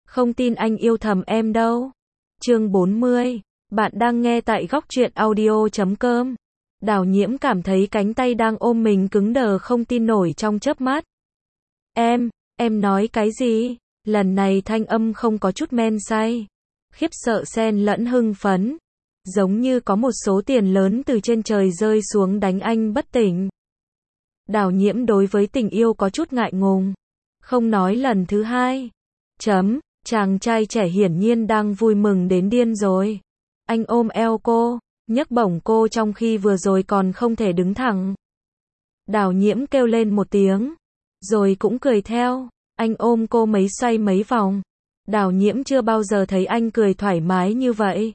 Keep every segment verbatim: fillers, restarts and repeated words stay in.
Không tin anh yêu thầm em đâu. Chương bốn mươi. Bạn đang nghe tại góc truyện audio chấm com. Đào Nhiễm cảm thấy cánh tay đang ôm mình cứng đờ không tin nổi trong chớp mắt. Em, em nói cái gì? Lần này thanh âm không có chút men say. Khiếp sợ xen lẫn hưng phấn. Giống như có một số tiền lớn từ trên trời rơi xuống đánh anh bất tỉnh. Đào Nhiễm đối với tình yêu có chút ngại ngùng. Không nói lần thứ hai. Chấm, chàng trai trẻ hiển nhiên đang vui mừng đến điên rồi. Anh ôm eo cô, nhấc bổng cô trong khi vừa rồi còn không thể đứng thẳng. Đào Nhiễm kêu lên một tiếng, rồi cũng cười theo. Anh ôm cô mấy xoay mấy vòng. Đào Nhiễm chưa bao giờ thấy anh cười thoải mái như vậy.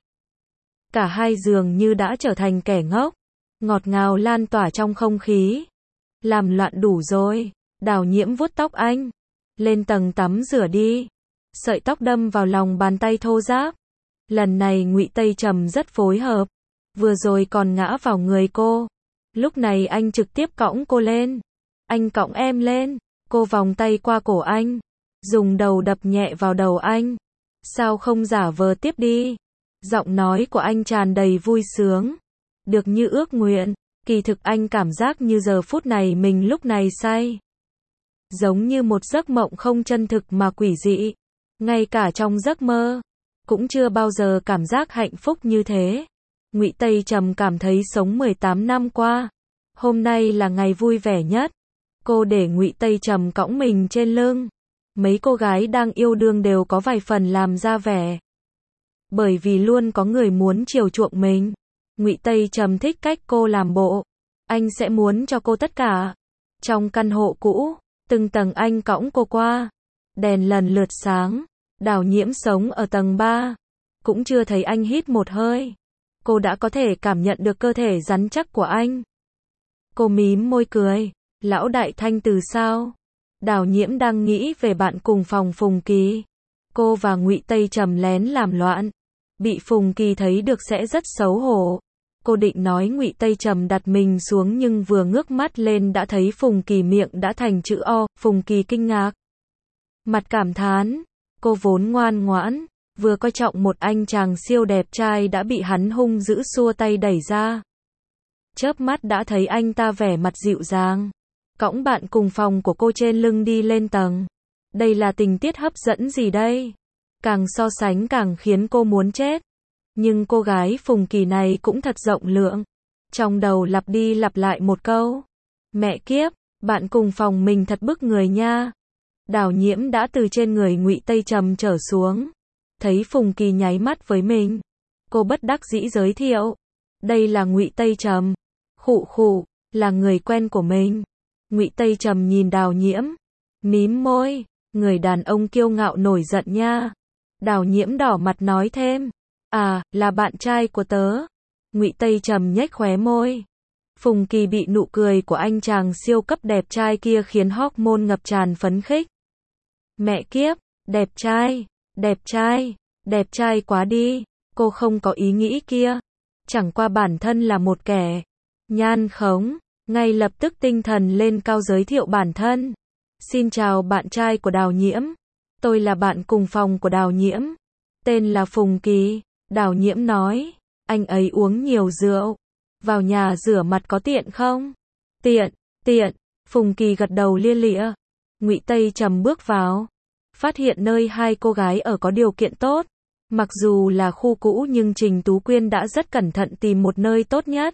Cả hai dường như đã trở thành kẻ ngốc. Ngọt ngào lan tỏa trong không khí. Làm loạn đủ rồi. Đào Nhiễm vuốt tóc anh. Lên tầng tắm rửa đi. Sợi tóc đâm vào lòng bàn tay thô ráp. Lần này Ngụy Tây Trầm rất phối hợp. Vừa rồi còn ngã vào người cô. Lúc này anh trực tiếp cõng cô lên. Anh cõng em lên. Cô vòng tay qua cổ anh. Dùng đầu đập nhẹ vào đầu anh. Sao không giả vờ tiếp đi? Giọng nói của anh tràn đầy vui sướng. Được như ước nguyện. Kỳ thực anh cảm giác như giờ phút này mình lúc này say. Giống như một giấc mộng không chân thực mà quỷ dị. Ngay cả trong giấc mơ, cũng chưa bao giờ cảm giác hạnh phúc như thế. Ngụy Tây Trầm cảm thấy sống mười tám năm qua, hôm nay là ngày vui vẻ nhất. Cô để Ngụy Tây Trầm cõng mình trên lưng. Mấy cô gái đang yêu đương đều có vài phần làm ra vẻ. Bởi vì luôn có người muốn chiều chuộng mình. Ngụy Tây Trầm thích cách cô làm bộ. Anh sẽ muốn cho cô tất cả. Trong căn hộ cũ, từng tầng anh cõng cô qua. Đèn lần lượt sáng. Đào Nhiễm sống ở tầng ba. Cũng chưa thấy anh hít một hơi. Cô đã có thể cảm nhận được cơ thể rắn chắc của anh. Cô mím môi cười. Lão đại Thanh từ sao? Đào Nhiễm đang nghĩ về bạn cùng phòng Phùng Kỳ. Cô và Ngụy Tây Trầm lén làm loạn. Bị Phùng Kỳ thấy được sẽ rất xấu hổ. Cô định nói Ngụy Tây Trầm đặt mình xuống nhưng vừa ngước mắt lên đã thấy Phùng Kỳ miệng đã thành chữ O. Phùng Kỳ kinh ngạc. Mặt cảm thán. Cô vốn ngoan ngoãn, vừa coi trọng một anh chàng siêu đẹp trai đã bị hắn hung dữ xua tay đẩy ra. Chớp mắt đã thấy anh ta vẻ mặt dịu dàng. Cõng bạn cùng phòng của cô trên lưng đi lên tầng. Đây là tình tiết hấp dẫn gì đây? Càng so sánh càng khiến cô muốn chết. Nhưng cô gái Phùng Kỳ này cũng thật rộng lượng. Trong đầu lặp đi lặp lại một câu. Mẹ kiếp, bạn cùng phòng mình thật bức người nha. Đào Nhiễm đã từ trên người Ngụy Tây Trầm trở xuống. Thấy Phùng Kỳ nháy mắt với mình. Cô bất đắc dĩ giới thiệu. Đây là Ngụy Tây Trầm. Khụ khụ, là người quen của mình. Ngụy Tây Trầm nhìn Đào Nhiễm. Mím môi. Người đàn ông kiêu ngạo nổi giận nha. Đào Nhiễm đỏ mặt nói thêm. À, là bạn trai của tớ. Ngụy Tây Trầm nhếch khóe môi. Phùng Kỳ bị nụ cười của anh chàng siêu cấp đẹp trai kia khiến hormone ngập tràn phấn khích. Mẹ kiếp, đẹp trai, đẹp trai, đẹp trai quá đi. Cô không có ý nghĩ kia. Chẳng qua bản thân là một kẻ nhan khống. Ngay lập tức tinh thần lên cao giới thiệu bản thân. Xin chào bạn trai của Đào Nhiễm. Tôi là bạn cùng phòng của Đào Nhiễm. Tên là Phùng Kỳ. Đào Nhiễm nói. Anh ấy uống nhiều rượu. Vào nhà rửa mặt có tiện không? Tiện, tiện. Phùng Kỳ gật đầu lia lịa. Ngụy Tây Trầm bước vào. Phát hiện nơi hai cô gái ở có điều kiện tốt. Mặc dù là khu cũ nhưng Trình Tú Quyên đã rất cẩn thận tìm một nơi tốt nhất.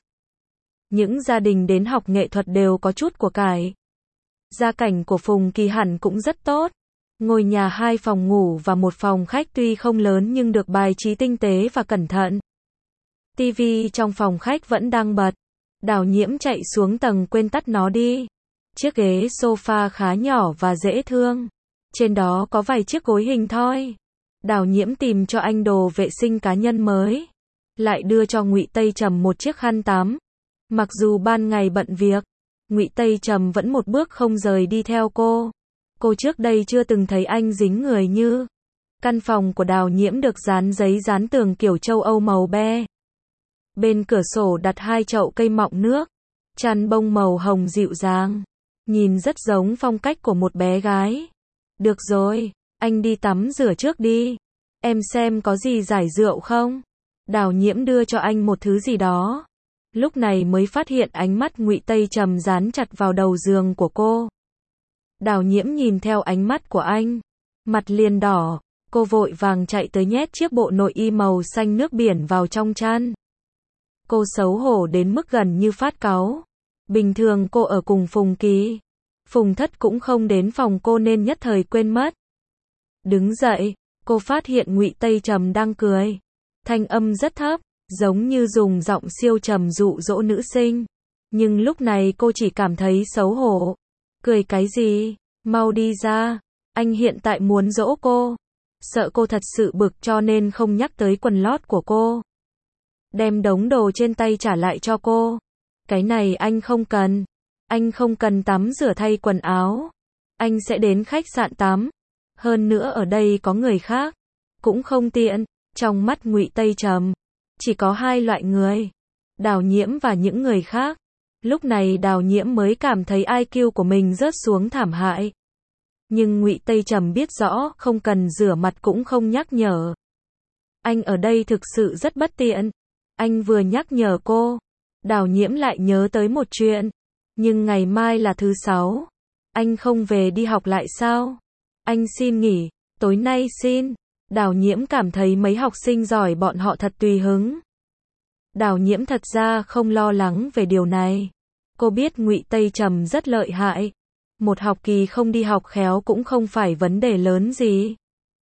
Những gia đình đến học nghệ thuật đều có chút của cải. Gia cảnh của Phùng Kỳ hẳn cũng rất tốt. Ngôi nhà hai phòng ngủ và một phòng khách tuy không lớn nhưng được bài trí tinh tế và cẩn thận. ti vi trong phòng khách vẫn đang bật. Đào Nhiễm chạy xuống tầng quên tắt nó đi. Chiếc ghế sofa khá nhỏ và dễ thương. Trên đó có vài chiếc gối hình thoi. Đào Nhiễm tìm cho anh đồ vệ sinh cá nhân mới. Lại đưa cho Ngụy Tây Trầm một chiếc khăn tắm. Mặc dù ban ngày bận việc, Ngụy Tây Trầm vẫn một bước không rời đi theo cô. Cô trước đây chưa từng thấy anh dính người như. Căn phòng của Đào Nhiễm được dán giấy dán tường kiểu châu Âu màu be. Bên cửa sổ đặt hai chậu cây mọng nước. Chăn bông màu hồng dịu dàng. Nhìn rất giống phong cách của một bé gái. Được rồi, Anh đi tắm rửa trước đi. Em xem có gì giải rượu không? Đào Nhiễm đưa cho anh một thứ gì đó. Lúc này mới phát hiện ánh mắt Ngụy Tây Trầm dán chặt vào đầu giường của cô. Đào Nhiễm nhìn theo ánh mắt của anh, mặt liền đỏ, cô vội vàng chạy tới nhét chiếc bộ nội y màu xanh nước biển vào trong chăn. Cô xấu hổ đến mức gần như phát cáu. Bình thường cô ở cùng Phùng Kỳ, Phùng Thất cũng không đến phòng cô nên nhất thời quên mất. Đứng dậy, cô phát hiện Ngụy Tây Trầm đang cười. Thanh âm rất thấp, giống như dùng giọng siêu trầm dụ dỗ nữ sinh. Nhưng lúc này cô chỉ cảm thấy xấu hổ. Cười cái gì? Mau đi ra. Anh hiện tại muốn dỗ cô. Sợ cô thật sự bực cho nên không nhắc tới quần lót của cô. Đem đống đồ trên tay trả lại cho cô. Cái này anh không cần. Anh không cần tắm rửa thay quần áo. Anh sẽ đến khách sạn tắm. Hơn nữa ở đây có người khác. Cũng không tiện. Trong mắt Ngụy Tây Trầm, chỉ có hai loại người. Đào Nhiễm và những người khác. Lúc này Đào Nhiễm mới cảm thấy i kiu của mình rớt xuống thảm hại. Nhưng Ngụy Tây Trầm biết rõ, không cần rửa mặt cũng không nhắc nhở. Anh ở đây thực sự rất bất tiện. Anh vừa nhắc nhở cô, Đào Nhiễm lại nhớ tới một chuyện. Nhưng ngày mai là thứ sáu. Anh không về đi học lại sao? Anh xin nghỉ, tối nay xin. Đào Nhiễm cảm thấy mấy học sinh giỏi bọn họ thật tùy hứng. Đào Nhiễm thật ra không lo lắng về điều này. Cô biết Ngụy Tây Trầm rất lợi hại. Một học kỳ không đi học khéo cũng không phải vấn đề lớn gì.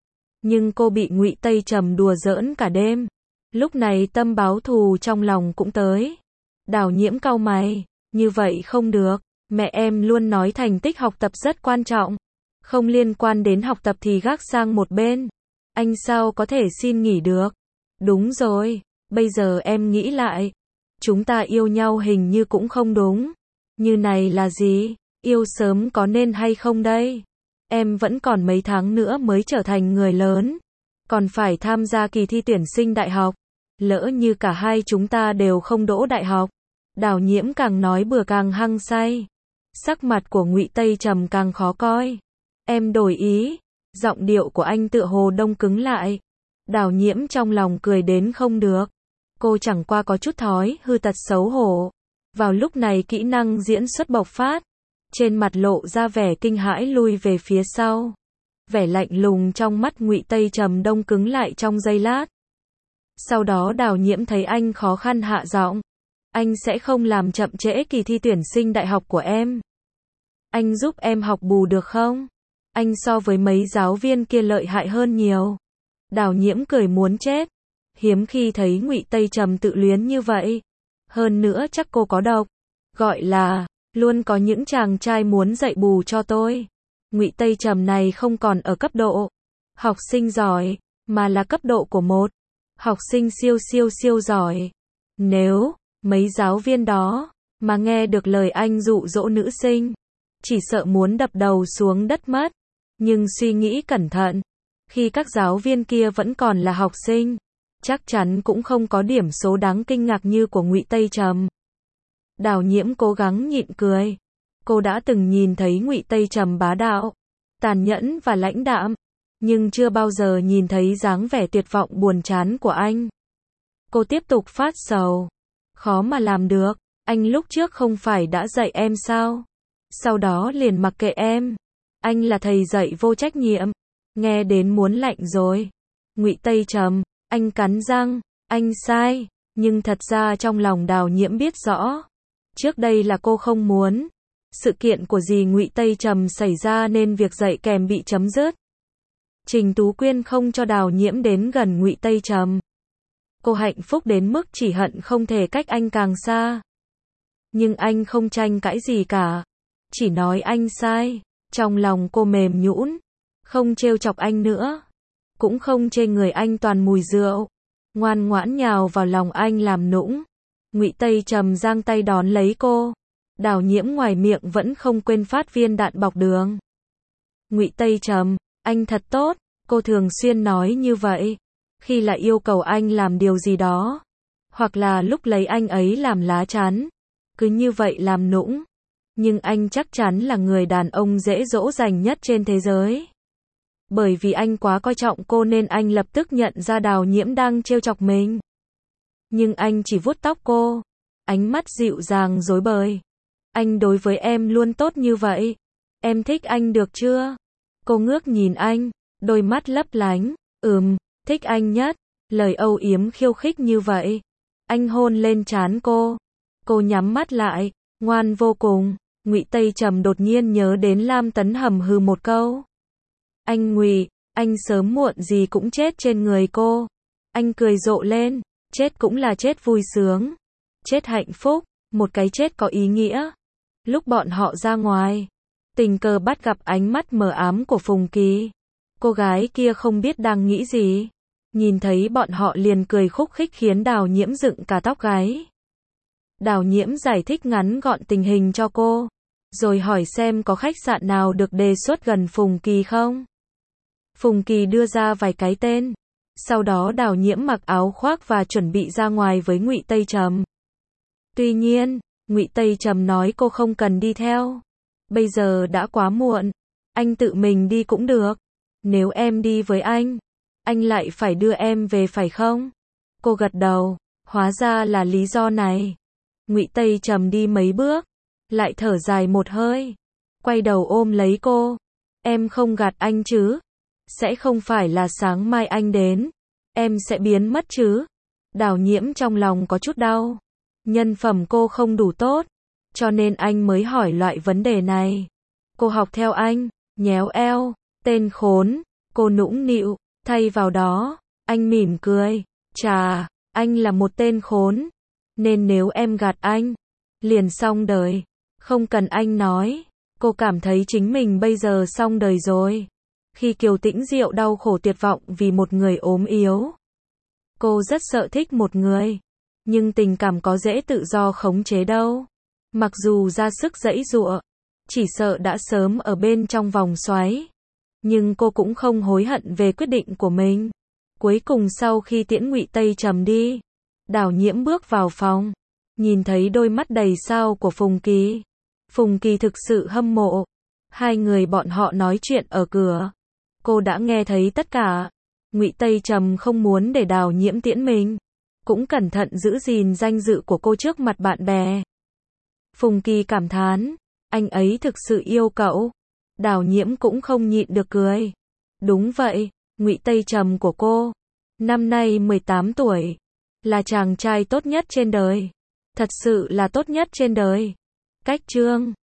Nhưng cô bị Ngụy Tây Trầm đùa giỡn cả đêm. Lúc này tâm báo thù trong lòng cũng tới. Đào Nhiễm cau mày, như vậy không được. Mẹ em luôn nói thành tích học tập rất quan trọng. Không liên quan đến học tập thì gác sang một bên. Anh sao có thể xin nghỉ được? Đúng rồi, bây giờ em nghĩ lại. Chúng ta yêu nhau hình như cũng không đúng. Như này là gì? Yêu sớm có nên hay không đây? Em vẫn còn mấy tháng nữa mới trở thành người lớn. Còn phải tham gia kỳ thi tuyển sinh đại học. Lỡ như cả hai chúng ta đều không đỗ đại học. Đào Nhiễm càng nói bừa càng hăng say. Sắc mặt của Ngụy Tây Trầm càng khó coi. Em đổi ý. Giọng điệu của anh tựa hồ đông cứng lại. Đào Nhiễm trong lòng cười đến không được. Cô chẳng qua có chút thói hư tật xấu hổ. Vào lúc này kỹ năng diễn xuất bộc phát. Trên mặt lộ ra vẻ kinh hãi lui về phía sau. Vẻ lạnh lùng trong mắt Ngụy Tây Trầm đông cứng lại trong giây lát. Sau đó Đào Nhiễm thấy anh khó khăn hạ giọng. Anh sẽ không làm chậm trễ kỳ thi tuyển sinh đại học của em. Anh giúp em học bù được không? Anh so với mấy giáo viên kia lợi hại hơn nhiều. Đào Nhiễm cười muốn chết. Hiếm khi thấy Ngụy Tây Trầm tự luyến như vậy. Hơn nữa chắc cô có độc. Gọi là, luôn có những chàng trai muốn dạy bù cho tôi. Ngụy Tây Trầm này không còn ở cấp độ học sinh giỏi, mà là cấp độ của một học sinh siêu siêu siêu giỏi. Nếu mấy giáo viên đó mà nghe được lời anh dụ dỗ nữ sinh, chỉ sợ muốn đập đầu xuống đất mất. Nhưng suy nghĩ cẩn thận, khi các giáo viên kia vẫn còn là học sinh, chắc chắn cũng không có điểm số đáng kinh ngạc như của Ngụy Tây Trầm. Đào Nhiễm cố gắng nhịn cười. Cô đã từng nhìn thấy Ngụy Tây Trầm bá đạo, tàn nhẫn và lãnh đạm, nhưng chưa bao giờ nhìn thấy dáng vẻ tuyệt vọng buồn chán của anh. Cô tiếp tục phát sầu. Khó mà làm được, anh lúc trước không phải đã dạy em sao? Sau đó liền mặc kệ em. Anh là thầy dạy vô trách nhiệm. Nghe đến muốn lạnh rồi. Ngụy Tây Trầm, anh cắn răng, anh sai, nhưng thật ra trong lòng Đào Nhiễm biết rõ. Trước đây là cô không muốn. Sự kiện của dì Ngụy Tây Trầm xảy ra nên việc dạy kèm bị chấm dứt. Trình Tú Quyên không cho Đào Nhiễm đến gần Ngụy Tây Trầm. Cô hạnh phúc đến mức chỉ hận không thể cách anh càng xa. Nhưng anh không tranh cãi gì cả. Chỉ nói anh sai. Trong lòng cô mềm nhũn. Không trêu chọc anh nữa. Cũng không chê người anh toàn mùi rượu. Ngoan ngoãn nhào vào lòng anh làm nũng. Ngụy Tây Trầm giang tay đón lấy cô. Đào Nhiễm ngoài miệng vẫn không quên phát viên đạn bọc đường. Ngụy Tây Trầm, anh thật tốt. Cô thường xuyên nói như vậy. Khi là yêu cầu anh làm điều gì đó. Hoặc là lúc lấy anh ấy làm lá chắn. Cứ như vậy làm nũng. Nhưng anh chắc chắn là người đàn ông dễ dỗ dành nhất trên thế giới. Bởi vì anh quá coi trọng cô nên anh lập tức nhận ra Đào Nhiễm đang trêu chọc mình. Nhưng anh chỉ vuốt tóc cô, ánh mắt dịu dàng rối bời. Anh đối với em luôn tốt như vậy. Em thích anh được chưa? Cô ngước nhìn anh, đôi mắt lấp lánh. Ừm, thích anh nhất. Lời âu yếm khiêu khích như vậy. Anh hôn lên trán cô. Cô nhắm mắt lại, ngoan vô cùng. Ngụy Tây Trầm đột nhiên nhớ đến Lam Tấn Hầm hừ một câu. Anh Ngụy, anh sớm muộn gì cũng chết trên người cô. Anh cười rộ lên, chết cũng là chết vui sướng. Chết hạnh phúc, một cái chết có ý nghĩa. Lúc bọn họ ra ngoài, tình cờ bắt gặp ánh mắt mờ ám của Phùng Kỳ. Cô gái kia không biết đang nghĩ gì. Nhìn thấy bọn họ liền cười khúc khích khiến Đào Nhiễm dựng cả tóc gáy. Đào Nhiễm giải thích ngắn gọn tình hình cho cô, rồi hỏi xem có khách sạn nào được đề xuất gần Phùng Kỳ không. Phùng Kỳ đưa ra vài cái tên. Sau đó Đào Nhiễm mặc áo khoác và chuẩn bị ra ngoài với Ngụy Tây Trầm. Tuy nhiên, Ngụy Tây Trầm nói cô không cần đi theo. Bây giờ đã quá muộn, anh tự mình đi cũng được. Nếu em đi với anh, anh lại phải đưa em về phải không? Cô gật đầu, hóa ra là lý do này. Ngụy Tây Trầm đi mấy bước, lại thở dài một hơi, quay đầu ôm lấy cô. Em không gạt anh chứ? Sẽ không phải là sáng mai anh đến, em sẽ biến mất chứ? Đào Nhiễm trong lòng có chút đau. Nhân phẩm cô không đủ tốt, cho nên anh mới hỏi loại vấn đề này. Cô học theo anh, nhéo eo, tên khốn, cô nũng nịu, thay vào đó, anh mỉm cười. Chà, anh là một tên khốn, nên nếu em gạt anh, liền xong đời. Không cần anh nói, cô cảm thấy chính mình bây giờ xong đời rồi. Khi Kiều Tĩnh Diệu đau khổ tuyệt vọng vì một người ốm yếu, cô rất sợ thích một người, nhưng tình cảm có dễ tự do khống chế đâu. Mặc dù ra sức giãy giụa, chỉ sợ đã sớm ở bên trong vòng xoáy, nhưng cô cũng không hối hận về quyết định của mình. Cuối cùng sau khi tiễn Ngụy Tây Trầm đi, Đào Nhiễm bước vào phòng, nhìn thấy đôi mắt đầy sao của Phùng Kỳ. Phùng Kỳ thực sự hâm mộ. Hai người bọn họ nói chuyện ở cửa, cô đã nghe thấy tất cả. Ngụy Tây Trầm không muốn để Đào Nhiễm tiễn mình, cũng cẩn thận giữ gìn danh dự của cô trước mặt bạn bè. Phùng Kỳ cảm thán, anh ấy thực sự yêu cậu. Đào Nhiễm cũng không nhịn được cười. Đúng vậy, Ngụy Tây Trầm của cô, năm nay mười tám tuổi, là chàng trai tốt nhất trên đời. Thật sự là tốt nhất trên đời. Cách chương